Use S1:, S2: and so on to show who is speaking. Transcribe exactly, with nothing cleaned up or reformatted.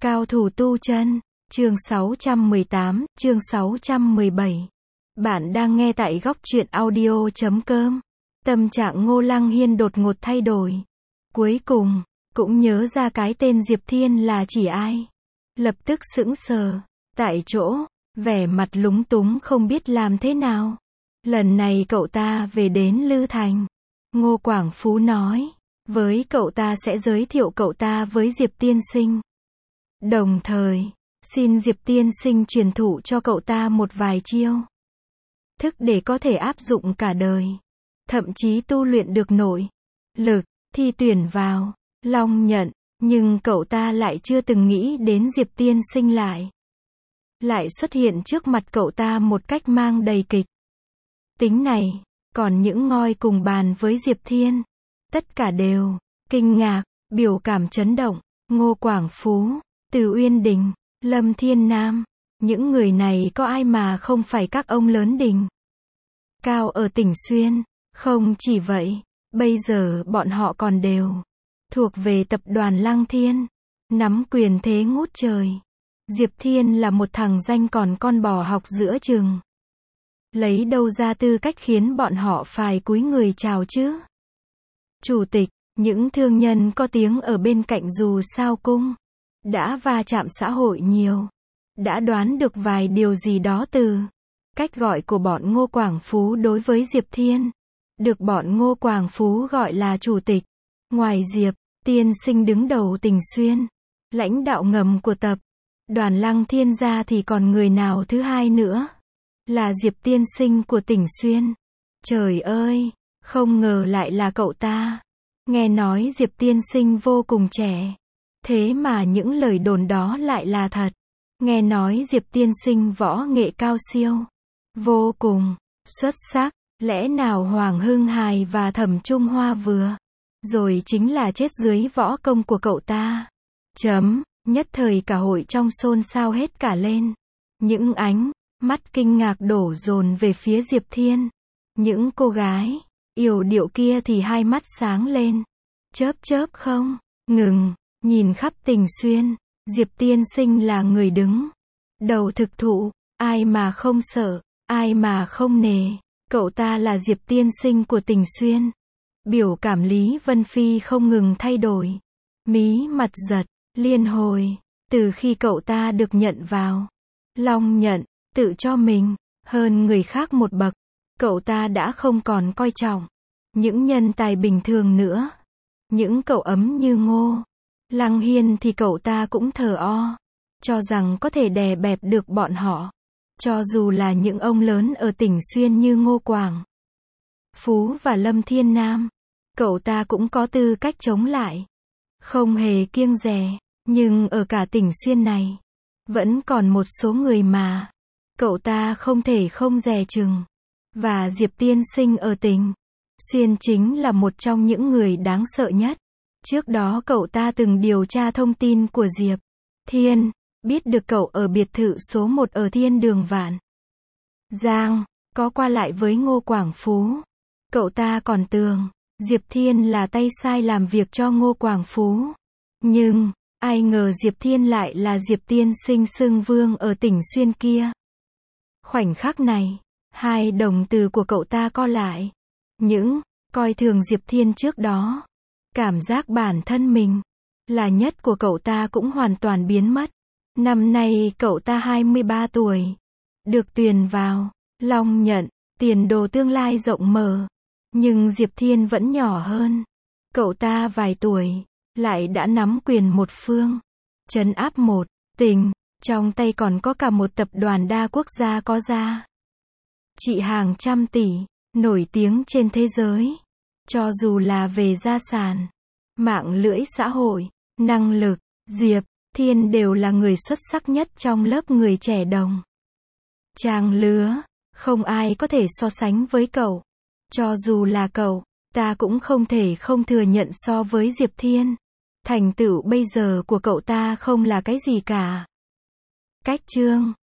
S1: Cao thủ tu chân, chương sáu trăm mười tám, chương sáu trăm mười bảy. Bạn đang nghe tại góc truyện audio chấm com. Tâm trạng Ngô Lăng Hiên đột ngột thay đổi. Cuối cùng, cũng nhớ ra cái tên Diệp Thiên là chỉ ai. Lập tức sững sờ, tại chỗ, vẻ mặt lúng túng không biết làm thế nào. Lần này cậu ta về đến Lư Thành. Ngô Quảng Phú nói, với cậu ta sẽ giới thiệu cậu ta với Diệp Tiên Sinh. Đồng thời, xin Diệp Tiên Sinh truyền thụ cho cậu ta một vài chiêu thức để có thể áp dụng cả đời. Thậm chí tu luyện được nội lực, thi tuyển vào Long Nhận, nhưng cậu ta lại chưa từng nghĩ đến Diệp Tiên Sinh lại. Lại xuất hiện trước mặt cậu ta một cách mang đầy kịch tính này, còn những ngoi cùng bàn với Diệp Thiên. Tất cả đều kinh ngạc, biểu cảm chấn động. Ngô Quảng Phú, Từ Uyên Đình, Lâm Thiên Nam, những người này có ai mà không phải các ông lớn đỉnh cao ở tỉnh Xuyên. Không chỉ vậy, bây giờ bọn họ còn đều thuộc về tập đoàn Lăng Thiên, nắm quyền thế ngút trời. Diệp Thiên là một thằng danh còn con bò học giữa chừng. Lấy đâu ra tư cách khiến bọn họ phải cúi người chào chứ? Chủ tịch, những thương nhân có tiếng ở bên cạnh dù sao cũng đã va chạm xã hội nhiều, đã đoán được vài điều gì đó từ cách gọi của bọn Ngô Quảng Phú đối với Diệp Thiên. Được bọn Ngô Quảng Phú gọi là chủ tịch. Ngoài Diệp Tiên Sinh đứng đầu tỉnh Xuyên, lãnh đạo ngầm của tập đoàn Lăng Thiên ra thì còn người nào thứ hai nữa? Là Diệp Tiên Sinh của tỉnh Xuyên. Trời ơi, không ngờ lại là cậu ta. Nghe nói Diệp Tiên Sinh vô cùng trẻ. Thế mà những lời đồn đó lại là thật. Nghe nói Diệp Tiên Sinh võ nghệ cao siêu, vô cùng xuất sắc. Lẽ nào Hoàng Hưng Hài và Thẩm Trung Hoa vừa rồi chính là chết dưới võ công của cậu ta? Chấm. Nhất thời cả hội trong xôn xao hết cả lên. Những ánh mắt kinh ngạc đổ dồn về phía Diệp Thiên. Những cô gái yểu điệu kia thì hai mắt sáng lên, chớp chớp không ngừng nhìn khắp tỉnh Xuyên. Diệp Tiên Sinh là người đứng đầu thực thụ, ai mà không sợ, ai mà không nề. Cậu ta là Diệp Tiên Sinh của tỉnh Xuyên. Biểu cảm Lý Vân Phi không ngừng thay đổi, mí mặt giật liên hồi. Từ khi cậu ta được nhận vào Long Nhận, tự cho mình hơn người khác một bậc, cậu ta đã không còn coi trọng những nhân tài bình thường nữa. Những cậu ấm như Ngô Lăng Hiên thì cậu ta cũng thờ o, cho rằng có thể đè bẹp được bọn họ. Cho dù là những ông lớn ở tỉnh Xuyên như Ngô Quảng Phú và Lâm Thiên Nam, cậu ta cũng có tư cách chống lại, không hề kiêng dè. Nhưng ở cả tỉnh Xuyên này, vẫn còn một số người mà cậu ta không thể không dè chừng. Và Diệp Tiên Sinh ở tỉnh Xuyên chính là một trong những người đáng sợ nhất. Trước đó cậu ta từng điều tra thông tin của Diệp Thiên, biết được cậu ở biệt thự số một ở Thiên Đường Vạn Giang, có qua lại với Ngô Quảng Phú. Cậu ta còn tưởng Diệp Thiên là tay sai làm việc cho Ngô Quảng Phú. Nhưng, ai ngờ Diệp Thiên lại là Diệp Tiên Sinh xưng vương ở tỉnh Xuyên kia. Khoảnh khắc này, hai đồng từ của cậu ta co lại. Những coi thường Diệp Thiên trước đó, cảm giác bản thân mình là nhất của cậu ta cũng hoàn toàn biến mất. Năm nay cậu ta hai mươi ba tuổi, được tuyển vào Long Nhận, tiền đồ tương lai rộng mở. Nhưng Diệp Thiên vẫn nhỏ hơn cậu ta vài tuổi, lại đã nắm quyền một phương, trấn áp một tỉnh, trong tay còn có cả một tập đoàn đa quốc gia có giá trị hàng trăm tỷ, nổi tiếng trên thế giới. Cho dù là về gia sản, mạng lưới xã hội, năng lực, Diệp Thiên đều là người xuất sắc nhất trong lớp người trẻ đồng trang lứa. Không ai có thể so sánh với cậu. Cho dù là cậu, ta cũng không thể không thừa nhận so với Diệp Thiên, thành tựu bây giờ của cậu ta không là cái gì cả. Cách chương